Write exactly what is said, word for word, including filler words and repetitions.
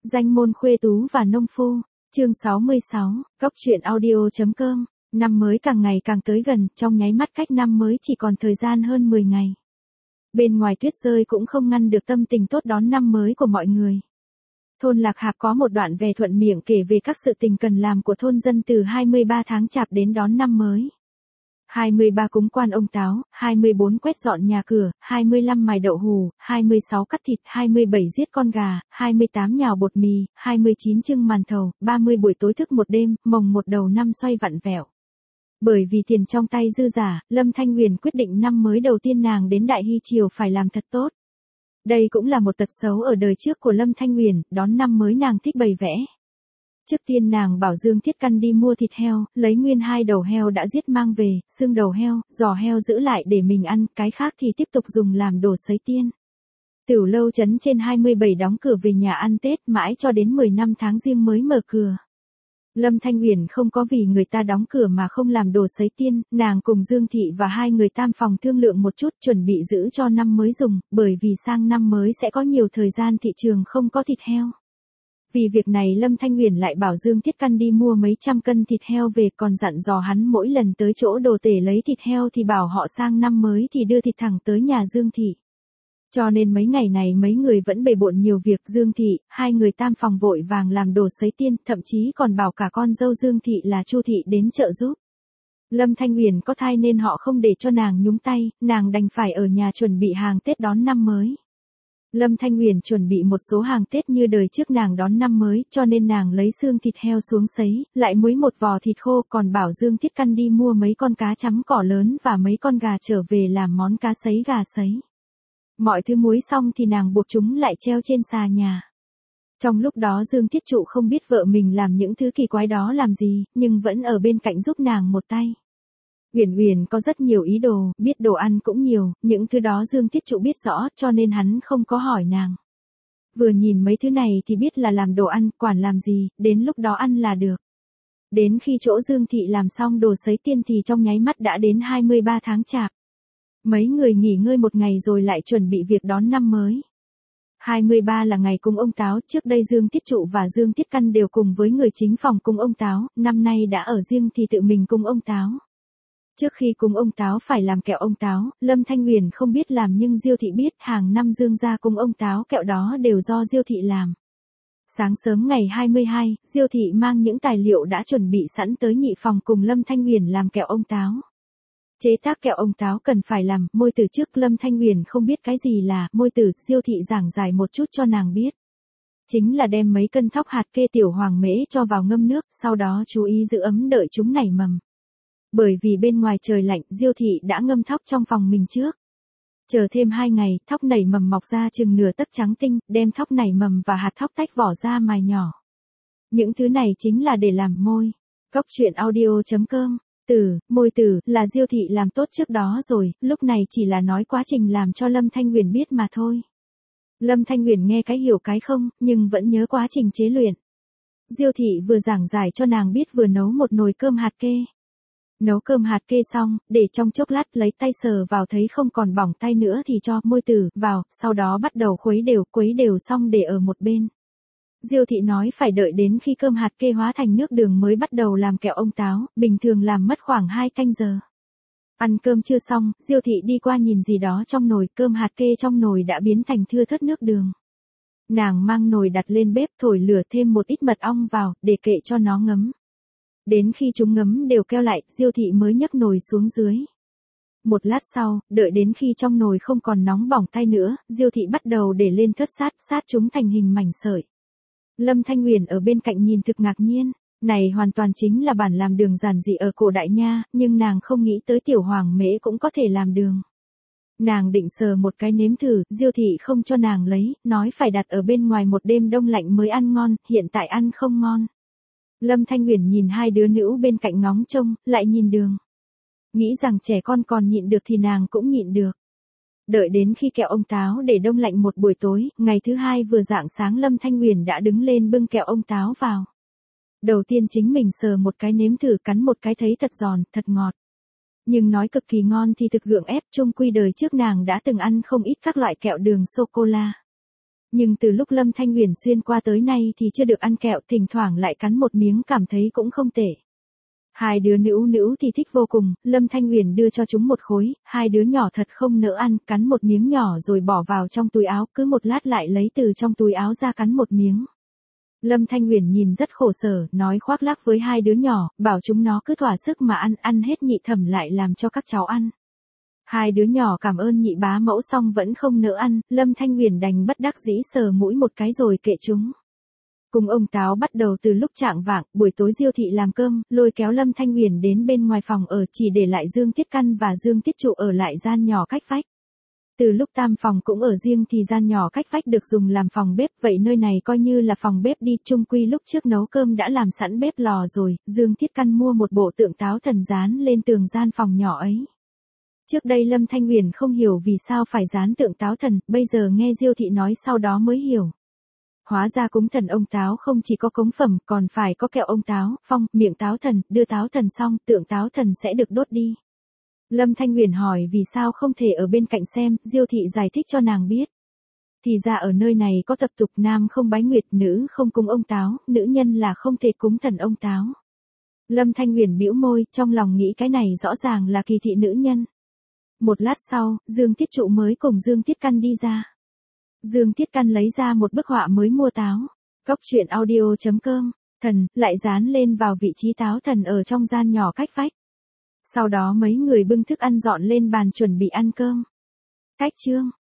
Danh môn khuê tú và nông phu, chương sáu mươi sáu, Cóc truyện audio.com, năm mới càng ngày càng tới gần, trong nháy mắt cách năm mới chỉ còn thời gian hơn mười ngày. Bên ngoài tuyết rơi cũng không ngăn được tâm tình tốt đón năm mới của mọi người. Thôn Lạc Hạp có một đoạn về thuận miệng kể về các sự tình cần làm của thôn dân từ hai mươi ba tháng chạp đến đón năm mới. hai mươi ba cúng quan ông táo, hai mươi bốn quét dọn nhà cửa, hai mươi lăm mài đậu hù, hai mươi sáu cắt thịt, hai mươi bảy giết con gà, hai mươi tám nhào bột mì, hai mươi chín trưng màn thầu, ba mươi buổi tối thức một đêm, mồng một đầu năm xoay vặn vẹo. Bởi vì tiền trong tay dư giả, Lâm Thanh Huyền quyết định năm mới đầu tiên nàng đến Đại Hy Triều phải làm thật tốt. Đây cũng là một tật xấu ở đời trước của Lâm Thanh Huyền, đón năm mới nàng thích bày vẽ. Trước tiên nàng bảo Dương Thiết Căn đi mua thịt heo, lấy nguyên hai đầu heo đã giết mang về, xương đầu heo, giò heo giữ lại để mình ăn, cái khác thì tiếp tục dùng làm đồ sấy tiên. Tửu lâu trấn trên hai mươi bảy đóng cửa về nhà ăn Tết mãi cho đến mười lăm tháng Giêng mới mở cửa. Lâm Thanh Huyền không có vì người ta đóng cửa mà không làm đồ sấy tiên, nàng cùng Dương Thị và hai người tam phòng thương lượng một chút chuẩn bị giữ cho năm mới dùng, bởi vì sang năm mới sẽ có nhiều thời gian thị trường không có thịt heo. Vì việc này Lâm Thanh Huyền lại bảo Dương Thiết Căn đi mua mấy trăm cân thịt heo về, còn dặn dò hắn mỗi lần tới chỗ đồ tể lấy thịt heo thì bảo họ sang năm mới thì đưa thịt thẳng tới nhà Dương Thị. Cho nên mấy ngày này mấy người vẫn bề bộn nhiều việc. Dương Thị, hai người tam phòng vội vàng làm đồ sấy tiên, thậm chí còn bảo cả con dâu Dương Thị là Chu Thị đến trợ giúp. Lâm Thanh Huyền có thai nên họ không để cho nàng nhúng tay, nàng đành phải ở nhà chuẩn bị hàng Tết đón năm mới. Lâm Thanh Huyền chuẩn bị một số hàng Tết như đời trước nàng đón năm mới, cho nên nàng lấy xương thịt heo xuống sấy, lại muối một vò thịt khô, còn bảo Dương Thiết Căn đi mua mấy con cá chấm cỏ lớn và mấy con gà trở về làm món cá sấy gà sấy. Mọi thứ muối xong thì nàng buộc chúng lại treo trên xà nhà. Trong lúc đó Dương Thiết Trụ không biết vợ mình làm những thứ kỳ quái đó làm gì, nhưng vẫn ở bên cạnh giúp nàng một tay. Uyển Uyển có rất nhiều ý đồ, biết đồ ăn cũng nhiều, những thứ đó Dương Thiết Trụ biết rõ, cho nên hắn không có hỏi nàng. Vừa nhìn mấy thứ này thì biết là làm đồ ăn, quản làm gì, đến lúc đó ăn là được. Đến khi chỗ Dương Thị làm xong đồ sấy tiên thì trong nháy mắt đã đến hai mươi ba tháng chạp. Mấy người nghỉ ngơi một ngày rồi lại chuẩn bị việc đón năm mới. hai mươi ba là ngày cúng ông táo, trước đây Dương Thiết Trụ và Dương Thiết Căn đều cùng với người chính phòng cúng ông táo, năm nay đã ở riêng thì tự mình cúng ông táo. Trước khi cúng ông táo phải làm kẹo ông táo, Lâm Thanh Huyền không biết làm nhưng Diêu Thị biết, hàng năm Dương gia cúng ông táo kẹo đó đều do Diêu Thị làm. Sáng sớm ngày hai mươi hai, Diêu Thị mang những tài liệu đã chuẩn bị sẵn tới nhị phòng cùng Lâm Thanh Huyền làm kẹo ông táo. Chế tác kẹo ông táo cần phải làm, môi từ trước Lâm Thanh Huyền không biết cái gì là môi từ, Diêu Thị giảng giải một chút cho nàng biết. Chính là đem mấy cân thóc hạt kê tiểu hoàng mễ cho vào ngâm nước, sau đó chú ý giữ ấm đợi chúng nảy mầm. Bởi vì bên ngoài trời lạnh, Diêu Thị đã ngâm thóc trong phòng mình trước. Chờ thêm hai ngày, thóc nảy mầm mọc ra chừng nửa tấc trắng tinh, đem thóc nảy mầm và hạt thóc tách vỏ ra mài nhỏ. Những thứ này chính là để làm môi. Cóc truyện audio.com. Từ, môi từ, là Diêu Thị làm tốt trước đó rồi, lúc này chỉ là nói quá trình làm cho Lâm Thanh Huyền biết mà thôi. Lâm Thanh Huyền nghe cái hiểu cái không, nhưng vẫn nhớ quá trình chế luyện. Diêu Thị vừa giảng giải cho nàng biết vừa nấu một nồi cơm hạt kê. Nấu cơm hạt kê xong, để trong chốc lát lấy tay sờ vào thấy không còn bỏng tay nữa thì cho môi từ vào, sau đó bắt đầu khuấy đều, khuấy đều xong để ở một bên. Diêu Thị nói phải đợi đến khi cơm hạt kê hóa thành nước đường mới bắt đầu làm kẹo ông táo, bình thường làm mất khoảng hai canh giờ. Ăn cơm chưa xong, Diêu Thị đi qua nhìn gì đó trong nồi, cơm hạt kê trong nồi đã biến thành thưa thớt nước đường. Nàng mang nồi đặt lên bếp thổi lửa thêm một ít mật ong vào, để kệ cho nó ngấm. Đến khi chúng ngấm đều keo lại, Diêu Thị mới nhấc nồi xuống dưới. Một lát sau, đợi đến khi trong nồi không còn nóng bỏng tay nữa, Diêu Thị bắt đầu để lên thớt sát, sát chúng thành hình mảnh sợi. Lâm Thanh Huyền ở bên cạnh nhìn thực ngạc nhiên, này hoàn toàn chính là bản làm đường giản dị ở cổ đại nha, nhưng nàng không nghĩ tới tiểu hoàng mễ cũng có thể làm đường. Nàng định sờ một cái nếm thử, Diêu Thị không cho nàng lấy, nói phải đặt ở bên ngoài một đêm đông lạnh mới ăn ngon, hiện tại ăn không ngon. Lâm Thanh Huyền nhìn hai đứa nữ bên cạnh ngóng trông, lại nhìn đường. Nghĩ rằng trẻ con còn nhịn được thì nàng cũng nhịn được. Đợi đến khi kẹo ông táo để đông lạnh một buổi tối, ngày thứ hai vừa rạng sáng Lâm Thanh Huyền đã đứng lên bưng kẹo ông táo vào. Đầu tiên chính mình sờ một cái nếm thử, cắn một cái thấy thật giòn, thật ngọt. Nhưng nói cực kỳ ngon thì thực gượng ép, chung quy đời trước nàng đã từng ăn không ít các loại kẹo đường sô-cô-la. Nhưng từ lúc Lâm Thanh Uyển xuyên qua tới nay thì chưa được ăn kẹo, thỉnh thoảng lại cắn một miếng cảm thấy cũng không tệ. Hai đứa nữ nữ thì thích vô cùng, Lâm Thanh Uyển đưa cho chúng một khối, hai đứa nhỏ thật không nỡ ăn, cắn một miếng nhỏ rồi bỏ vào trong túi áo, cứ một lát lại lấy từ trong túi áo ra cắn một miếng. Lâm Thanh Uyển nhìn rất khổ sở, nói khoác lác với hai đứa nhỏ, bảo chúng nó cứ thỏa sức mà ăn, ăn hết nhị thẩm lại làm cho các cháu ăn. Hai đứa nhỏ cảm ơn nhị bá mẫu xong vẫn không nỡ ăn, Lâm Thanh Uyển đành bất đắc dĩ sờ mũi một cái rồi kệ chúng. Cùng ông Táo bắt đầu từ lúc chạng vạng, buổi tối Diêu thị làm cơm, lôi kéo Lâm Thanh Uyển đến bên ngoài phòng ở, chỉ để lại Dương Tiết Căn và Dương Tiết Trụ ở lại gian nhỏ cách vách. Từ lúc tam phòng cũng ở riêng thì gian nhỏ cách vách được dùng làm phòng bếp, vậy nơi này coi như là phòng bếp đi, chung quy lúc trước nấu cơm đã làm sẵn bếp lò rồi, Dương Tiết Căn mua một bộ tượng táo thần dán lên tường gian phòng nhỏ ấy. Trước đây Lâm Thanh Uyển không hiểu vì sao phải dán tượng táo thần, bây giờ nghe Diêu thị nói sau đó mới hiểu. Hóa ra cúng thần ông táo không chỉ có cống phẩm, còn phải có kẹo ông táo, phong, miệng táo thần, đưa táo thần xong, tượng táo thần sẽ được đốt đi. Lâm Thanh Uyển hỏi vì sao không thể ở bên cạnh xem, Diêu thị giải thích cho nàng biết. Thì ra ở nơi này có tập tục nam không bái nguyệt, nữ không cúng ông táo, nữ nhân là không thể cúng thần ông táo. Lâm Thanh Uyển bĩu môi, trong lòng nghĩ cái này rõ ràng là kỳ thị nữ nhân. Một lát sau, Dương Tiết Trụ mới cùng Dương Tiết Căn đi ra. Dương Tiết Căn lấy ra một bức họa mới mua táo. Góc truyện audio chấm com, thần, lại dán lên vào vị trí táo thần ở trong gian nhỏ cách vách. Sau đó mấy người bưng thức ăn dọn lên bàn chuẩn bị ăn cơm. Cách chương.